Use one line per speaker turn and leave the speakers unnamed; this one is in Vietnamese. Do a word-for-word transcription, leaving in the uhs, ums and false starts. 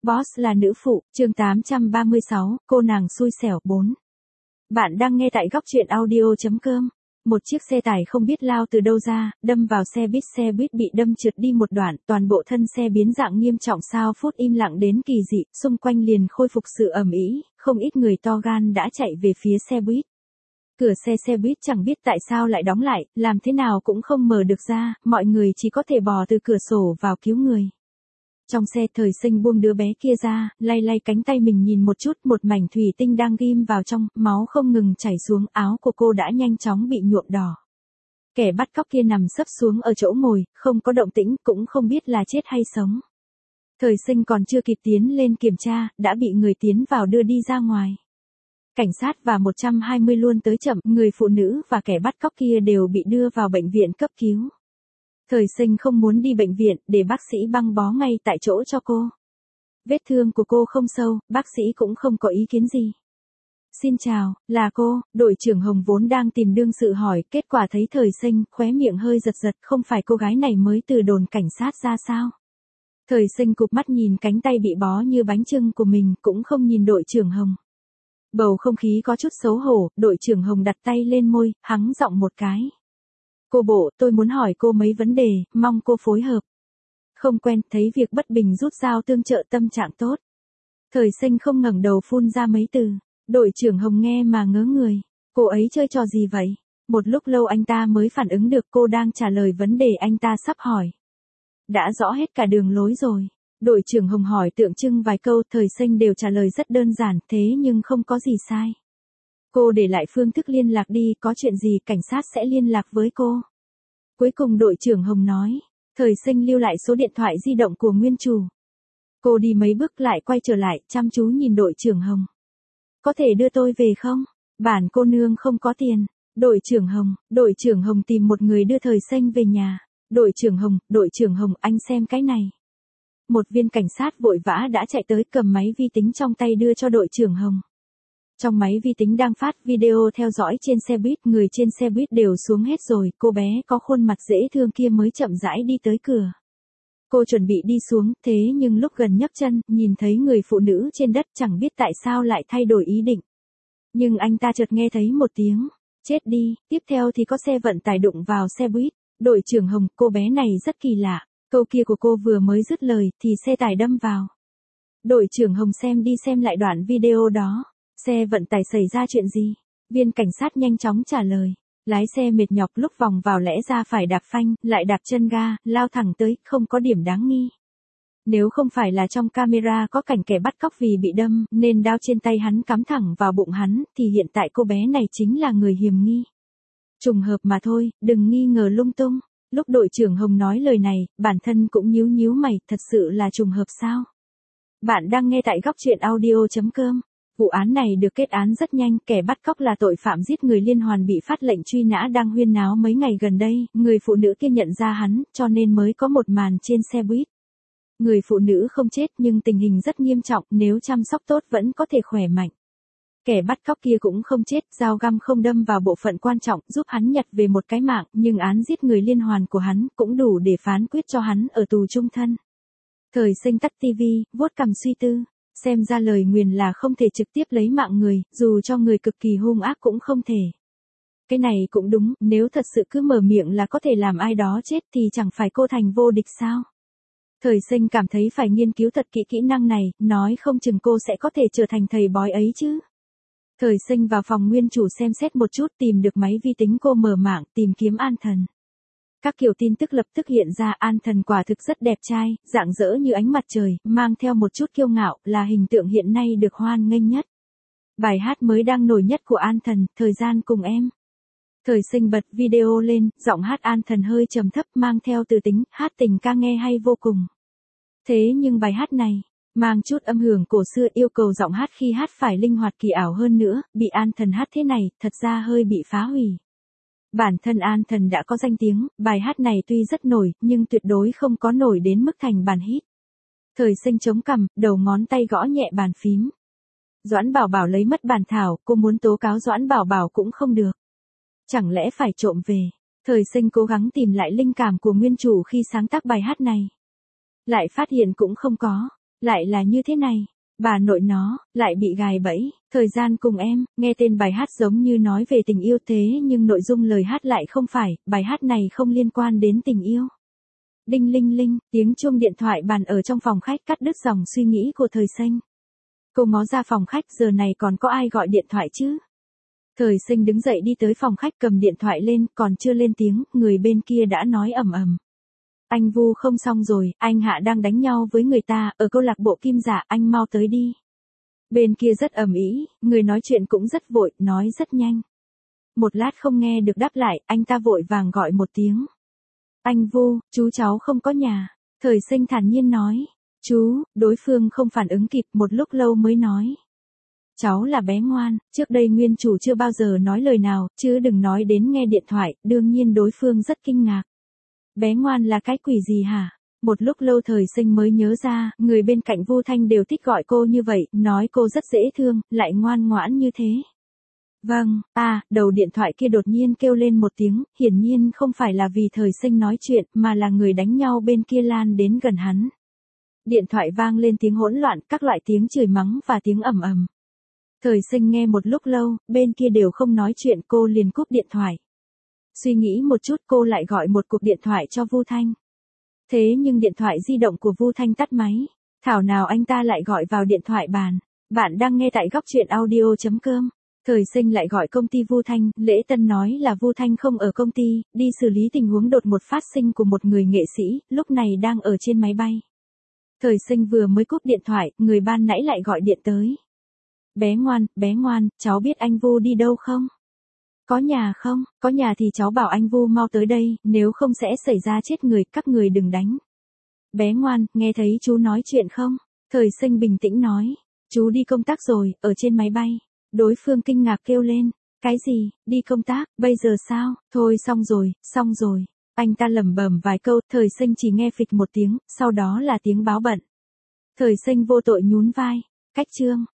Boss là nữ phụ, chương tám trăm ba mươi sáu, cô nàng xui xẻo bốn. Bạn đang nghe tại góc truyện audio chấm com. Một chiếc xe tải không biết lao từ đâu ra, đâm vào xe buýt, xe buýt bị đâm trượt đi một đoạn, toàn bộ thân xe biến dạng nghiêm trọng, sao phút im lặng đến kỳ dị, xung quanh liền khôi phục sự ầm ĩ, không ít người to gan đã chạy về phía xe buýt. Cửa xe xe buýt chẳng biết tại sao lại đóng lại, làm thế nào cũng không mở được ra, mọi người chỉ có thể bò từ cửa sổ vào cứu người. Trong xe Thời Sinh buông đứa bé kia ra, lay lay cánh tay mình nhìn một chút, một mảnh thủy tinh đang ghim vào trong, máu không ngừng chảy xuống, áo của cô đã nhanh chóng bị nhuộm đỏ. Kẻ bắt cóc kia nằm sấp xuống ở chỗ ngồi, không có động tĩnh, cũng không biết là chết hay sống. Thời Sinh còn chưa kịp tiến lên kiểm tra, đã bị người tiến vào đưa đi ra ngoài. Cảnh sát và một trăm hai mươi luôn tới chậm, người phụ nữ và kẻ bắt cóc kia đều bị đưa vào bệnh viện cấp cứu. Thời Sinh không muốn đi bệnh viện, để bác sĩ băng bó ngay tại chỗ cho cô. Vết thương của cô không sâu, bác sĩ cũng không có ý kiến gì. Xin chào, là cô, đội trưởng Hồng vốn đang tìm đương sự hỏi, kết quả thấy Thời Sinh, khóe miệng hơi giật giật, không phải cô gái này mới từ đồn cảnh sát ra sao? Thời Sinh cụp mắt nhìn cánh tay bị bó như bánh chưng của mình, cũng không nhìn đội trưởng Hồng. Bầu không khí có chút xấu hổ, đội trưởng Hồng đặt tay lên môi, hắng giọng một cái. Cô bộ, tôi muốn hỏi cô mấy vấn đề, mong cô phối hợp. Không quen, thấy việc bất bình rút dao tương trợ, tâm trạng tốt. Thời Sinh không ngẩng đầu phun ra mấy từ. Đội trưởng Hồng nghe mà ngớ người. Cô ấy chơi trò gì vậy? Một lúc lâu anh ta mới phản ứng được cô đang trả lời vấn đề anh ta sắp hỏi. Đã rõ hết cả đường lối rồi. Đội trưởng Hồng hỏi tượng trưng vài câu, Thời Sinh đều trả lời rất đơn giản, thế nhưng không có gì sai. Cô để lại phương thức liên lạc đi, có chuyện gì cảnh sát sẽ liên lạc với cô. Cuối cùng đội trưởng Hồng nói, Thời Sinh lưu lại số điện thoại di động của nguyên chủ. Cô đi mấy bước lại quay trở lại, chăm chú nhìn đội trưởng Hồng. Có thể đưa tôi về không? Bản cô nương không có tiền. Đội trưởng Hồng, đội trưởng Hồng tìm một người đưa Thời Sinh về nhà. Đội trưởng Hồng, đội trưởng Hồng, anh xem cái này. Một viên cảnh sát vội vã đã chạy tới, cầm máy vi tính trong tay đưa cho đội trưởng Hồng. Trong máy vi tính đang phát video theo dõi trên xe buýt, người trên xe buýt đều xuống hết rồi, cô bé có khuôn mặt dễ thương kia mới chậm rãi đi tới cửa. Cô chuẩn bị đi xuống, thế nhưng lúc gần nhấc chân, nhìn thấy người phụ nữ trên đất, chẳng biết tại sao lại thay đổi ý định. Nhưng anh ta chợt nghe thấy một tiếng, chết đi, tiếp theo thì có xe vận tải đụng vào xe buýt. Đội trưởng Hồng, cô bé này rất kỳ lạ, câu kia của cô vừa mới dứt lời, thì xe tải đâm vào. Đội trưởng Hồng xem đi xem lại đoạn video đó. Xe vận tải xảy ra chuyện gì? Viên cảnh sát nhanh chóng trả lời. Lái xe mệt nhọc, lúc vòng vào lẽ ra phải đạp phanh, lại đạp chân ga, lao thẳng tới, không có điểm đáng nghi. Nếu không phải là trong camera có cảnh kẻ bắt cóc vì bị đâm, nên đao trên tay hắn cắm thẳng vào bụng hắn, thì hiện tại cô bé này chính là người hiểm nghi. Trùng hợp mà thôi, đừng nghi ngờ lung tung. Lúc đội trưởng Hồng nói lời này, bản thân cũng nhíu nhíu mày, thật sự là trùng hợp sao? Bạn đang nghe tại góc truyện audio chấm com. Vụ án này được kết án rất nhanh, kẻ bắt cóc là tội phạm giết người liên hoàn bị phát lệnh truy nã đang huyên náo mấy ngày gần đây, người phụ nữ kia nhận ra hắn, cho nên mới có một màn trên xe buýt. Người phụ nữ không chết nhưng tình hình rất nghiêm trọng, nếu chăm sóc tốt vẫn có thể khỏe mạnh. Kẻ bắt cóc kia cũng không chết, dao găm không đâm vào bộ phận quan trọng, giúp hắn nhặt về một cái mạng, nhưng án giết người liên hoàn của hắn cũng đủ để phán quyết cho hắn ở tù chung thân. Thời Sinh tắt tivi, vuốt cằm suy tư. Xem ra lời nguyền là không thể trực tiếp lấy mạng người, dù cho người cực kỳ hung ác cũng không thể. Cái này cũng đúng, nếu thật sự cứ mở miệng là có thể làm ai đó chết thì chẳng phải cô thành vô địch sao? Thời Sinh cảm thấy phải nghiên cứu thật kỹ kỹ năng này, nói không chừng cô sẽ có thể trở thành thầy bói ấy chứ. Thời Sinh vào phòng nguyên chủ xem xét một chút, tìm được máy vi tính cô mở mạng, tìm kiếm An Thần. Các kiểu tin tức lập tức hiện ra, An Thần quả thực rất đẹp trai, rạng rỡ như ánh mặt trời, mang theo một chút kiêu ngạo, là hình tượng hiện nay được hoan nghênh nhất. Bài hát mới đang nổi nhất của An Thần, Thời Gian Cùng Em. Thời Sinh bật video lên, giọng hát An Thần hơi trầm thấp, mang theo từ tính, hát tình ca nghe hay vô cùng. Thế nhưng bài hát này, mang chút âm hưởng cổ xưa, yêu cầu giọng hát khi hát phải linh hoạt kỳ ảo hơn nữa, bị An Thần hát thế này, thật ra hơi bị phá hủy. Bản thân An Thần đã có danh tiếng, bài hát này tuy rất nổi, nhưng tuyệt đối không có nổi đến mức thành bản hit. Thời Sinh chống cằm, đầu ngón tay gõ nhẹ bàn phím. Doãn Bảo Bảo lấy mất bản thảo, cô muốn tố cáo Doãn Bảo Bảo cũng không được. Chẳng lẽ phải trộm về? Thời Sinh cố gắng tìm lại linh cảm của nguyên chủ khi sáng tác bài hát này. Lại phát hiện cũng không có. Lại là như thế này. Bà nội nó, lại bị gài bẫy, thời gian cùng em, nghe tên bài hát giống như nói về tình yêu thế nhưng nội dung lời hát lại không phải, bài hát này không liên quan đến tình yêu. Đinh linh linh, tiếng chuông điện thoại bàn ở trong phòng khách cắt đứt dòng suy nghĩ của Thời Sinh. Cô ngó ra phòng khách, giờ này còn có ai gọi điện thoại chứ? Thời Sinh đứng dậy đi tới phòng khách cầm điện thoại lên, còn chưa lên tiếng, người bên kia đã nói ầm ầm. Anh Vu không xong rồi, anh Hạ đang đánh nhau với người ta, ở câu lạc bộ Kim Dạ, anh mau tới đi. Bên kia rất ầm ĩ, người nói chuyện cũng rất vội, nói rất nhanh. Một lát không nghe được đáp lại, anh ta vội vàng gọi một tiếng. Anh Vu, chú cháu không có nhà. Thời Sinh thản nhiên nói. Chú, đối phương không phản ứng kịp, một lúc lâu mới nói. Cháu là bé ngoan, trước đây nguyên chủ chưa bao giờ nói lời nào, chứ đừng nói đến nghe điện thoại, đương nhiên đối phương rất kinh ngạc. Bé ngoan là cái quỷ gì hả? Một lúc lâu Thời Sinh mới nhớ ra, người bên cạnh Vu Thanh đều thích gọi cô như vậy, nói cô rất dễ thương, lại ngoan ngoãn như thế. Vâng, à, đầu điện thoại kia đột nhiên kêu lên một tiếng, hiển nhiên không phải là vì Thời Sinh nói chuyện, mà là người đánh nhau bên kia lan đến gần hắn. Điện thoại vang lên tiếng hỗn loạn, các loại tiếng chửi mắng và tiếng ầm ầm. Thời Sinh nghe một lúc lâu, bên kia đều không nói chuyện, cô liền cúp điện thoại. Suy nghĩ một chút cô lại gọi một cuộc điện thoại cho Vu Thanh. Thế nhưng điện thoại di động của Vu Thanh tắt máy. Thảo nào anh ta lại gọi vào điện thoại bàn. Bạn đang nghe tại góc truyện audio chấm com. Thời Sinh lại gọi công ty Vu Thanh, lễ tân nói là Vu Thanh không ở công ty, đi xử lý tình huống đột ngột phát sinh của một người nghệ sĩ, lúc này đang ở trên máy bay. Thời Sinh vừa mới cúp điện thoại, người ban nãy lại gọi điện tới. Bé ngoan, bé ngoan, cháu biết anh Vu đi đâu không? Có nhà không? Có nhà thì cháu bảo anh Vu mau tới đây, nếu không sẽ xảy ra chết người, các người đừng đánh. Bé ngoan, nghe thấy chú nói chuyện không? Thời Sinh bình tĩnh nói. Chú đi công tác rồi, ở trên máy bay. Đối phương kinh ngạc kêu lên. Cái gì, đi công tác, bây giờ sao? Thôi xong rồi, xong rồi. Anh ta lẩm bẩm vài câu, Thời Sinh chỉ nghe phịch một tiếng, sau đó là tiếng báo bận. Thời Sinh vô tội nhún vai. Cách chương.